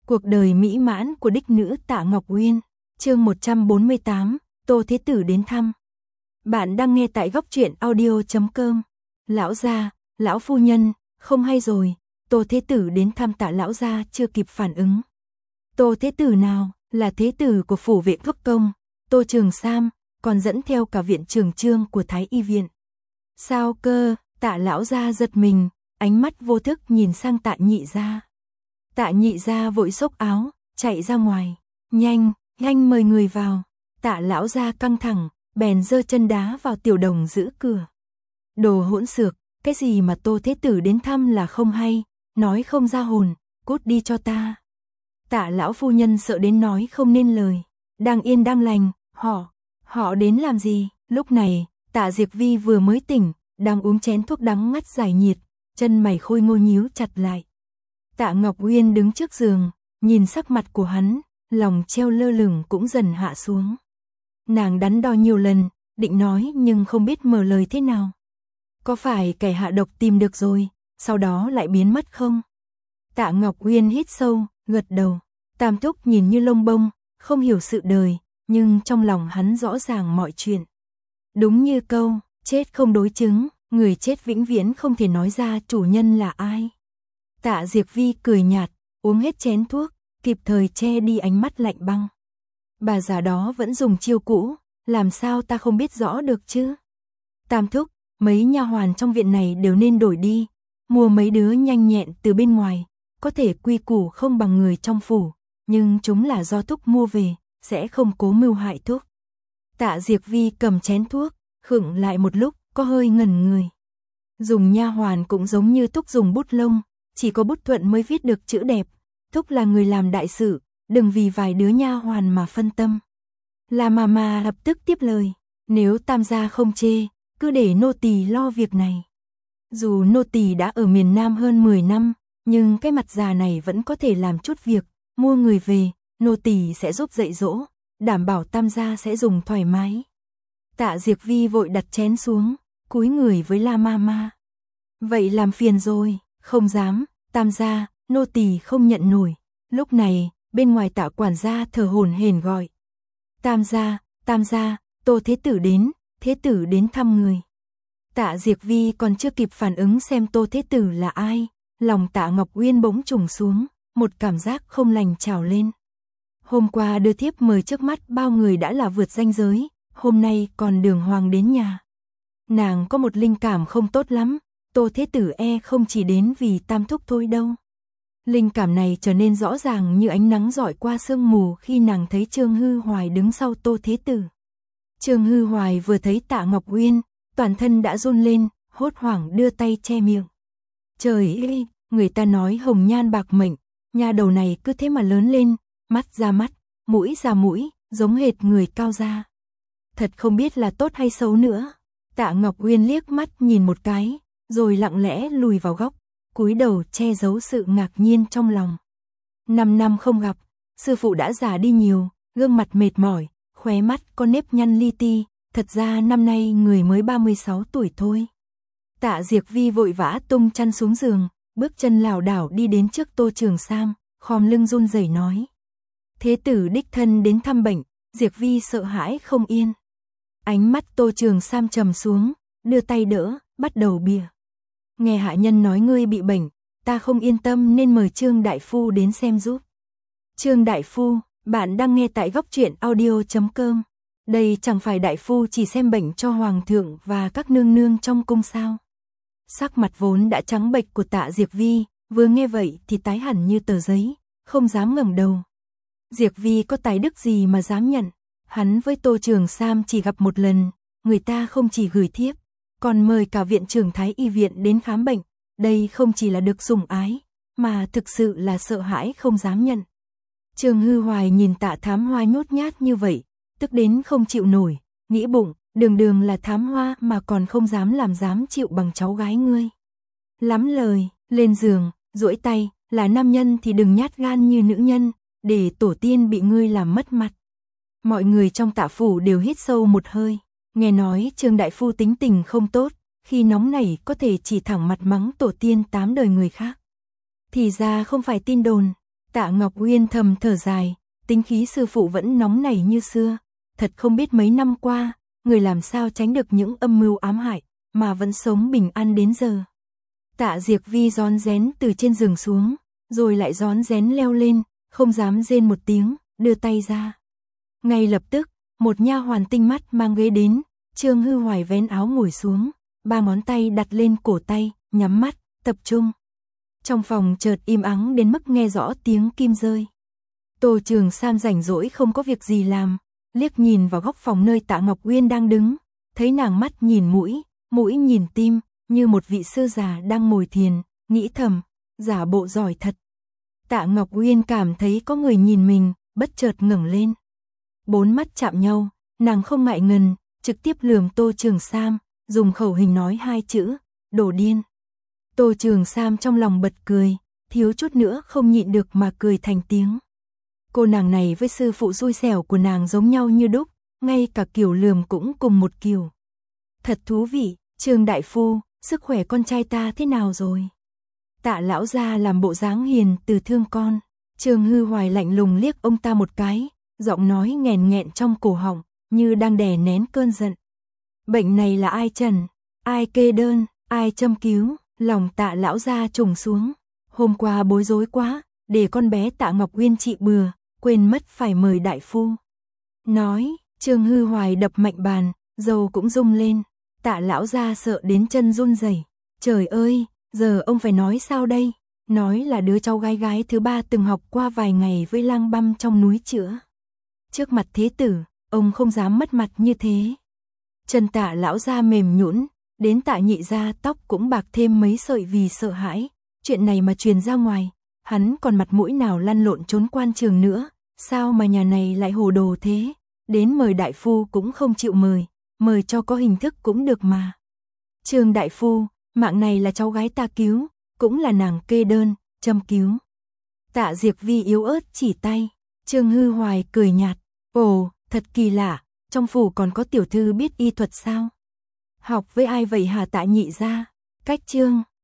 Cuộc đời mỹ mãn của đích nữ Tạ Ngọc Uyên, chương 148, Tô Thế Tử đến thăm. Bạn đang nghe tại góc truyện audio.com. Lão gia, lão phu nhân, không hay rồi, Tô Thế Tử đến thăm Tạ lão gia chưa kịp phản ứng. Tô Thế Tử nào, là thế tử của phủ vệ quốc công, Tô Trường Sam, còn dẫn theo cả viện trưởng trương của Thái Y viện. Sao cơ? Tạ lão gia giật mình, ánh mắt vô thức nhìn sang Tạ nhị gia. Tạ nhị gia vội xốc áo, chạy ra ngoài. Nhanh, nhanh mời người vào. Tạ lão gia căng thẳng, bèn giơ chân đá vào tiểu đồng giữ cửa. Đồ hỗn xược, cái gì mà Tô Thế Tử đến thăm là không hay, nói không ra hồn, cút đi cho ta. Tạ lão phu nhân sợ đến nói không nên lời. Đang yên đang lành, họ đến làm gì? Lúc này, Tạ Diệp Vi vừa mới tỉnh, đang uống chén thuốc đắng ngắt giải nhiệt, chân mày khôi ngô nhíu chặt lại. Tạ Ngọc Uyên đứng trước giường, nhìn sắc mặt của hắn, lòng treo lơ lửng cũng dần hạ xuống. Nàng đắn đo nhiều lần, định nói nhưng không biết mở lời thế nào. Có phải kẻ hạ độc tìm được rồi, sau đó lại biến mất không? Tạ Ngọc Uyên hít sâu, gật đầu. Tam thúc nhìn như lông bông, không hiểu sự đời, nhưng trong lòng hắn rõ ràng mọi chuyện. Đúng như câu, chết không đối chứng, người chết vĩnh viễn không thể nói ra chủ nhân là ai. Tạ Diệp Vi cười nhạt, uống hết chén thuốc, kịp thời che đi ánh mắt lạnh băng. Bà già đó vẫn dùng chiêu cũ, làm sao ta không biết rõ được chứ? Tam thúc, mấy nha hoàn trong viện này đều nên đổi đi, mua mấy đứa nhanh nhẹn từ bên ngoài, có thể quy củ không bằng người trong phủ, nhưng chúng là do thúc mua về, sẽ không cố mưu hại thúc. Tạ Diệp Vi cầm chén thuốc, khựng lại một lúc, có hơi ngẩn người. Dùng nha hoàn cũng giống như thúc dùng bút lông, chỉ có bút thuận mới viết được chữ đẹp. Thúc là người làm đại sự, đừng vì vài đứa nha hoàn mà phân tâm. Là mà lập tức tiếp lời, nếu tam gia không chê, cứ để nô tỳ lo việc này. Dù nô tỳ đã ở miền Nam hơn 10 năm, nhưng cái mặt già này vẫn có thể làm chút việc, mua người về, nô tỳ sẽ giúp dạy dỗ, đảm bảo tam gia sẽ dùng thoải mái. Tạ Diệp Vi vội đặt chén xuống, cúi người với La Mama. Vậy làm phiền rồi, không dám, tam gia, nô tỳ không nhận nổi. Lúc này, bên ngoài Tạ quản gia thở hổn hển gọi. Tam gia, Tô Thế Tử đến, Thế Tử đến thăm người. Tạ Diệp Vi còn chưa kịp phản ứng xem Tô Thế Tử là ai, lòng Tạ Ngọc Uyên bỗng trùng xuống, một cảm giác không lành trào lên. Hôm qua đưa thiếp mời trước mắt bao người đã là vượt ranh giới, hôm nay còn đường hoàng đến nhà. Nàng có một linh cảm không tốt lắm, Tô Thế Tử không chỉ đến vì tam thúc thôi đâu. Linh cảm này trở nên rõ ràng như ánh nắng rọi qua sương mù khi nàng thấy Trương Hư Hoài đứng sau Tô Thế Tử. Trương Hư Hoài vừa thấy Tạ Ngọc Uyên, toàn thân đã run lên, hốt hoảng đưa tay che miệng. Trời ơi, người ta nói hồng nhan bạc mệnh, nha đầu này cứ thế mà lớn lên, mắt ra mắt, mũi ra mũi, giống hệt người cao gia. Thật không biết là tốt hay xấu nữa. Tạ Ngọc Uyên liếc mắt nhìn một cái, rồi lặng lẽ lùi vào góc, cúi đầu che giấu sự ngạc nhiên trong lòng. 5 năm không gặp, sư phụ đã già đi nhiều, gương mặt mệt mỏi, khóe mắt có nếp nhăn li ti, thật ra năm nay người mới 36 tuổi thôi. Tạ Diệp Vi vội vã tung chăn xuống giường, bước chân lảo đảo đi đến trước Tô Trường Sam, khom lưng run rẩy nói. Thế tử đích thân đến thăm bệnh, Diệp Vi sợ hãi không yên. Ánh mắt Tô Trường Sam trầm xuống, đưa tay đỡ, bắt đầu bìa. Nghe hạ nhân nói ngươi bị bệnh, ta không yên tâm nên mời Trương đại phu đến xem giúp. Trương đại phu, bạn đang nghe tại góc truyện audio.com. Đây chẳng phải đại phu chỉ xem bệnh cho hoàng thượng và các nương nương trong cung sao? Sắc mặt vốn đã trắng bệch của Tạ Diệp Vi, vừa nghe vậy thì tái hẳn như tờ giấy, không dám ngẩng đầu. Diệp Vi có tài đức gì mà dám nhận? Hắn với Tô Trường Sam chỉ gặp một lần, người ta không chỉ gửi thiếp, còn mời cả viện trưởng Thái Y viện đến khám bệnh. Đây không chỉ là được sủng ái, mà thực sự là sợ hãi không dám nhận. Trương Hư Hoài nhìn Tạ Thám Hoa nhút nhát như vậy, tức đến không chịu nổi, nghĩ bụng, đường là thám hoa mà còn không dám chịu bằng cháu gái ngươi. Lắm lời, lên giường, duỗi tay, là nam nhân thì đừng nhát gan như nữ nhân, để tổ tiên bị ngươi làm mất mặt. Mọi người trong Tạ phủ đều hít sâu một hơi, nghe nói Trương đại phu tính tình không tốt, khi nóng nảy có thể chỉ thẳng mặt mắng tổ tiên 8 đời người khác. Thì ra không phải tin đồn. Tạ Ngọc Uyên thầm thở dài, tính khí sư phụ vẫn nóng nảy như xưa, thật không biết mấy năm qua, người làm sao tránh được những âm mưu ám hại, mà vẫn sống bình an đến giờ. Tạ Diệc Vi rón rén từ trên giường xuống, rồi lại rón rén leo lên, không dám rên một tiếng, đưa tay ra. Ngay lập tức, một nha hoàn tinh mắt mang ghế đến, Trương Hư Hoài vén áo ngồi xuống, ba ngón tay đặt lên cổ tay, nhắm mắt, tập trung. Trong phòng chợt im ắng đến mức nghe rõ tiếng kim rơi. Tô Trường Sam rảnh rỗi không có việc gì làm, liếc nhìn vào góc phòng nơi Tạ Ngọc Uyên đang đứng, thấy nàng mắt nhìn mũi, mũi nhìn tim, như một vị sư già đang ngồi thiền, nghĩ thầm, giả bộ giỏi thật. Tạ Ngọc Uyên cảm thấy có người nhìn mình, bất chợt ngẩng lên. Bốn mắt chạm nhau, nàng không ngại ngần, trực tiếp lườm Tô Trường Sam, dùng khẩu hình nói hai chữ, đồ điên. Tô Trường Sam trong lòng bật cười, thiếu chút nữa không nhịn được mà cười thành tiếng. Cô nàng này với sư phụ xui xẻo của nàng giống nhau như đúc, ngay cả kiểu lườm cũng cùng một kiểu. Thật thú vị, Trương đại phu, sức khỏe con trai ta thế nào rồi? Tạ lão gia làm bộ dáng hiền từ thương con. Trương Hư Hoài lạnh lùng liếc ông ta một cái, giọng nói nghẹn nghẹn trong cổ họng, như đang đè nén cơn giận. Bệnh này là ai trần, ai kê đơn, ai châm cứu? Lòng Tạ lão gia trùng xuống. Hôm qua bối rối quá, để con bé Tạ Ngọc Uyên trị bừa, quên mất phải mời đại phu. Nói, Trương Hư Hoài đập mạnh bàn, dầu cũng rung lên. Tạ lão gia sợ đến chân run rẩy. Trời ơi, giờ ông phải nói sao đây? Nói là đứa cháu gái gái thứ ba từng học qua vài ngày với lang băm trong núi chữa. Trước mặt thế tử, ông không dám mất mặt như thế. Chân Tạ lão gia mềm nhũn, đến Tạ nhị gia tóc cũng bạc thêm mấy sợi vì sợ hãi. Chuyện này mà truyền ra ngoài, hắn còn mặt mũi nào lăn lộn trốn quan trường nữa, sao mà nhà này lại hồ đồ thế? Đến mời đại phu cũng không chịu mời cho có hình thức cũng được mà. Trương đại phu, mạng này là cháu gái ta cứu, cũng là nàng kê đơn, châm cứu. Tạ Diệc Vi yếu ớt chỉ tay, Trương Hư Hoài cười nhạt, ồ, thật kỳ lạ, trong phủ còn có tiểu thư biết y thuật sao? Học với ai vậy hả Tạ nhị gia? Cách Trương